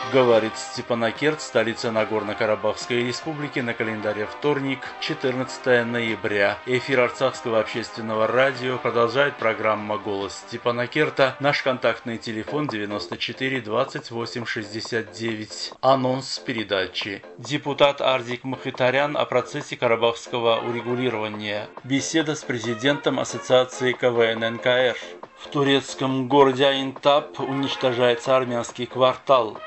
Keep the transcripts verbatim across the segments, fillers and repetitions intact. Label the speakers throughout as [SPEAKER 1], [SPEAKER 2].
[SPEAKER 1] Говорит Степанакерт, столица Нагорно-Карабахской республики, на календаре вторник, четырнадцатое ноября. Эфир Арцахского общественного радио продолжает программа «Голос Степанакерта». Наш контактный телефон девяносто четыре двадцать восемь шестьдесят девять. Анонс передачи. Депутат Ардик Мухитарян о процессе карабахского урегулирования. Беседа с президентом Ассоциации КВН эн ка эр. В турецком городе Айнтап уничтожается армянский квартал.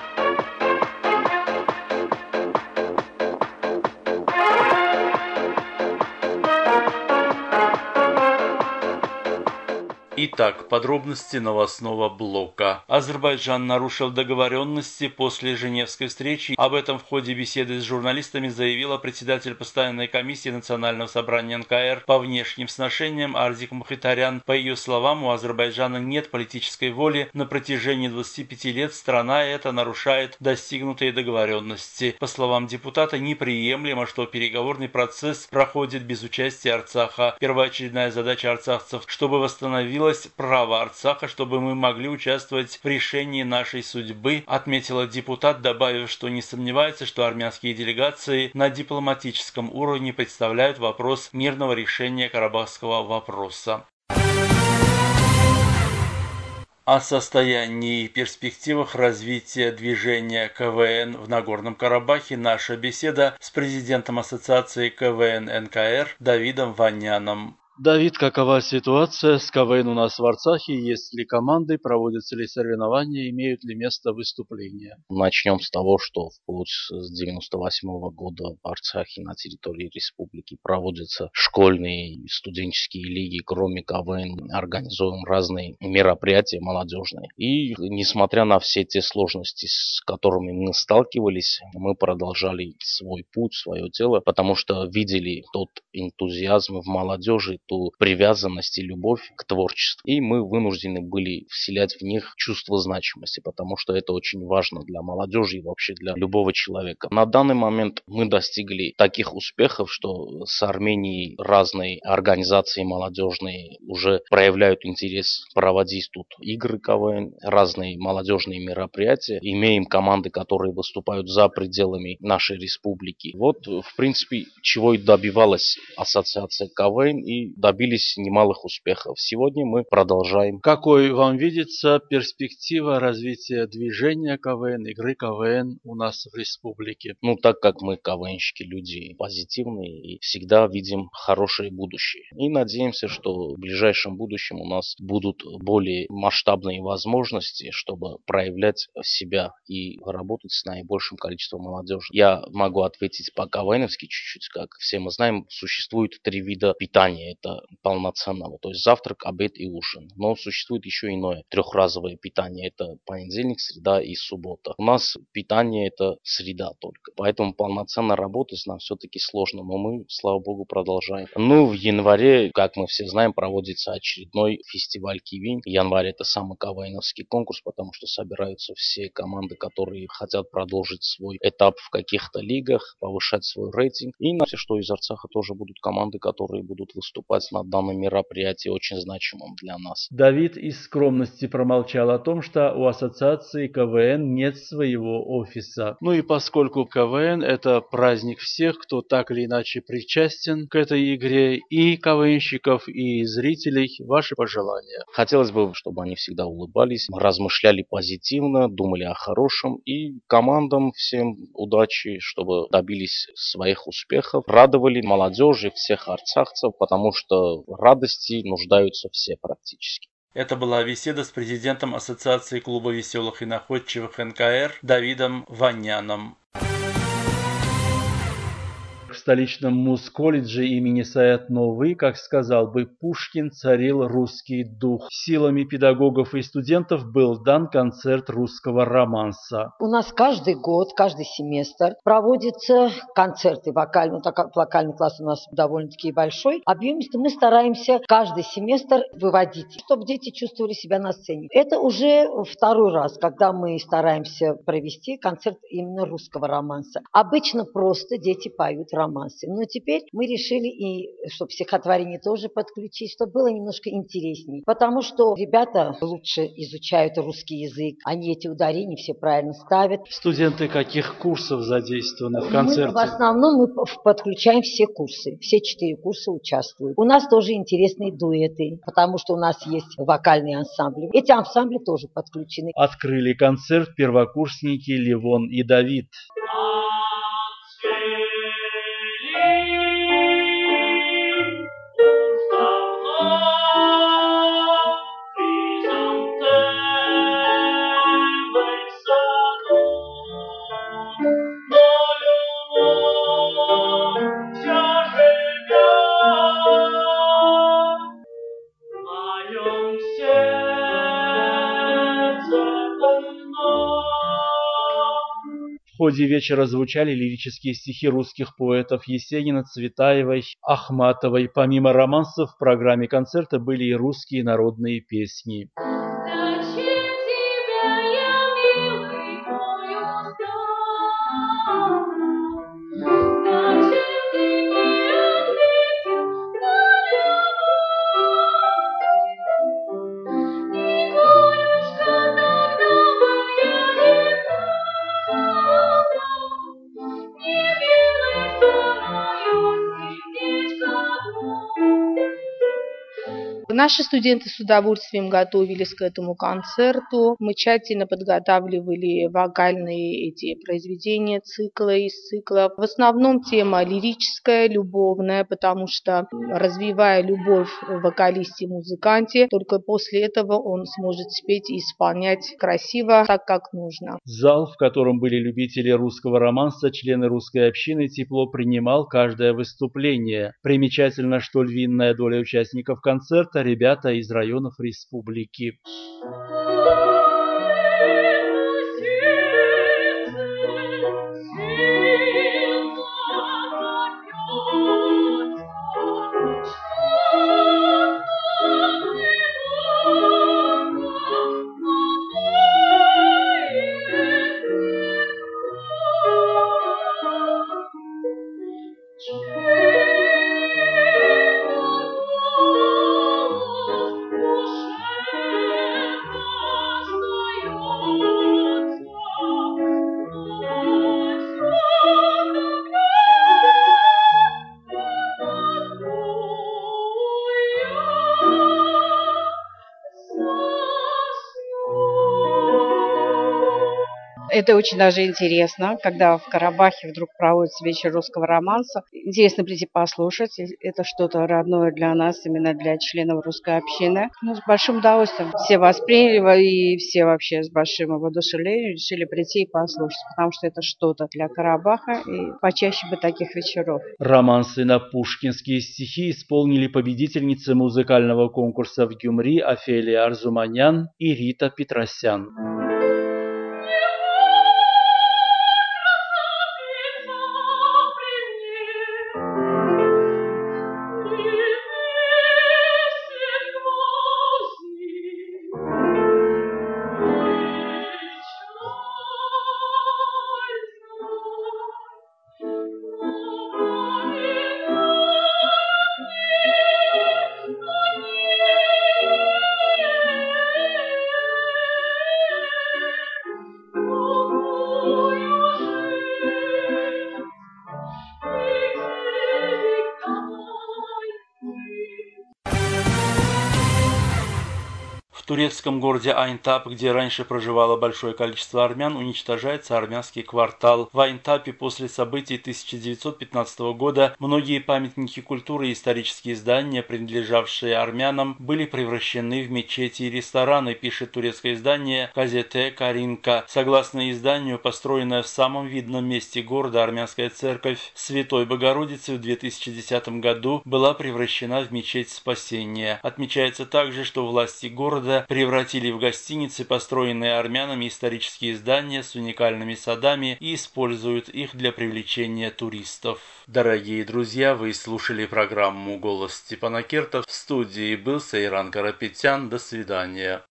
[SPEAKER 1] Итак, подробности новостного блока. Азербайджан нарушил договоренности после Женевской встречи. Об этом в ходе беседы с журналистами заявила председатель постоянной комиссии Национального собрания эн ка эр по внешним сношениям Ардик Мухитарян. По ее словам, у Азербайджана нет политической воли. На протяжении двадцати пяти лет страна эта нарушает достигнутые договоренности. По словам депутата, неприемлемо, что переговорный процесс проходит без участия Арцаха. Первоочередная задача арцахцев, чтобы восстановилась право Арцаха, чтобы мы могли участвовать в решении нашей судьбы, отметила депутат, добавив, что не сомневается, что армянские делегации на дипломатическом уровне представляют вопрос мирного решения карабахского вопроса. О состоянии и перспективах развития движения ка вэ эн в Нагорном Карабахе наша беседа с президентом Ассоциации ка вэ эн эн ка эр Давидом Ваняном.
[SPEAKER 2] Давид, какова ситуация с КВН у нас в Арцахе? Есть ли команды, проводятся ли соревнования, имеют ли место выступления?
[SPEAKER 3] Начнем с того, что вплоть с девяносто восьмого года в Арцахе на территории республики проводятся школьные и студенческие лиги, кроме КВН организуем разные мероприятия молодежные. И несмотря на все те сложности, с которыми мы сталкивались, мы продолжали свой путь, свое дело, потому что видели тот энтузиазм в молодежи, ту привязанность и любовь к творчеству. И мы вынуждены были вселять в них чувство значимости, потому что это очень важно для молодежи и вообще для любого человека. На данный момент мы достигли таких успехов, что с Арменией разные организации молодежные уже проявляют интерес проводить тут игры ка вэ эн, разные молодежные мероприятия. Имеем команды, которые выступают за пределами нашей республики. Вот, в принципе, чего и добивалась ассоциация ка вэ эн, и добились немалых успехов. Сегодня мы продолжаем.
[SPEAKER 2] Какой вам видится перспектива развития движения ка вэ эн, игры ка вэ эн у нас в республике?
[SPEAKER 3] Ну, так как мы ка вэ энщики, люди позитивные и всегда видим хорошее будущее. И надеемся, что в ближайшем будущем у нас будут более масштабные возможности, чтобы проявлять себя и работать с наибольшим количеством молодежи. Я могу ответить по ка вэ эновски чуть-чуть. Как все мы знаем, существует три вида питания. Это полноценного, то есть завтрак, обед и ужин. Но существует еще иное трехразовое питание. Это понедельник, среда и суббота. У нас питание это среда только. Поэтому полноценно работать нам все-таки сложно. Но мы, слава богу, продолжаем. Ну, в январе, как мы все знаем, проводится очередной фестиваль Кивинь. Январь это самый ка вэ эновский конкурс, потому что собираются все команды, которые хотят продолжить свой этап в каких-то лигах, повышать свой рейтинг. И на все, что из Арцаха тоже будут команды, которые будут выступать на данном мероприятии очень значимым для нас.
[SPEAKER 2] Давид из скромности промолчал о том, что у ассоциации ка вэ эн нет своего офиса. Ну и поскольку ка вэ эн это праздник всех, кто так или иначе причастен к этой игре, и ка вэ энщиков, и зрителей, ваши пожелания.
[SPEAKER 3] Хотелось бы, чтобы они всегда улыбались, размышляли позитивно, думали о хорошем, и командам всем удачи, чтобы добились своих успехов, радовали молодежи, всех арцахцев, потому что в радости нуждаются все практически.
[SPEAKER 1] Это была беседа с президентом Ассоциации клуба веселых и находчивых эн ка эр Давидом Ваняном. В столичном муз-колледже имени Саят-Новы, как сказал бы Пушкин, царил русский дух. Силами педагогов и студентов был дан концерт русского романса.
[SPEAKER 4] У нас каждый год, каждый семестр проводятся концерты вокальные, так как вокальный класс у нас довольно-таки большой. Объемисто мы стараемся каждый семестр выводить, чтобы дети чувствовали себя на сцене. Это уже второй раз, когда мы стараемся провести концерт именно русского романса. Обычно просто дети поют романс. романсы. Но теперь мы решили, и чтобы стихотворение тоже подключить, чтобы было немножко интереснее. Потому что ребята лучше изучают русский язык, они эти ударения все правильно ставят.
[SPEAKER 2] Студенты каких курсов задействованы в
[SPEAKER 4] Мы
[SPEAKER 2] концерте?
[SPEAKER 4] в основном мы подключаем все курсы, все четыре курса участвуют. У нас тоже интересные дуэты, потому что у нас есть вокальные ансамбли. Эти ансамбли тоже подключены.
[SPEAKER 2] Открыли концерт первокурсники Левон и Давид. В ходе вечера звучали лирические стихи русских поэтов Есенина, Цветаевой, Ахматовой. Помимо романсов, в программе концерта были и русские народные песни.
[SPEAKER 5] Наши студенты с удовольствием готовились к этому концерту. Мы тщательно подготавливали вокальные эти произведения, циклы из циклов. В основном тема лирическая, любовная, потому что, развивая любовь в вокалисте-музыканте, только после этого он сможет спеть и исполнять красиво, так как нужно.
[SPEAKER 2] Зал, в котором были любители русского романса, члены русской общины, тепло принимал каждое выступление. Примечательно, что львиная доля участников концерта – ребята из районов республики.
[SPEAKER 6] Это очень даже интересно, когда в Карабахе вдруг проводится вечер русского романса. Интересно прийти послушать. Это что-то родное для нас, именно для членов русской общины. Ну, с большим удовольствием. Все восприняли и все вообще с большим воодушевлением решили прийти и послушать, потому что это что-то для Карабаха, и почаще бы таких вечеров.
[SPEAKER 2] Романсы на пушкинские стихи исполнили победительницы музыкального конкурса в Гюмри Офелия Арзуманян и Рита Петросян.
[SPEAKER 1] В турецком городе Айнтап, где раньше проживало большое количество армян, уничтожается армянский квартал. В Айнтапе после событий тысяча девятьсот пятнадцатого года многие памятники культуры и исторические здания, принадлежавшие армянам, были превращены в мечети и рестораны, пишет турецкое издание «Газете Каринка». Согласно изданию, построенная в самом видном месте города армянская церковь Святой Богородицы в две тысячи десятом году была превращена в мечеть Спасения. Отмечается также, что власти города превратили в гостиницы, построенные армянами, исторические здания с уникальными садами и используют их для привлечения туристов. Дорогие друзья, вы слушали программу «Голос Степана Керта». В студии был Сейран Карапетян. До свидания.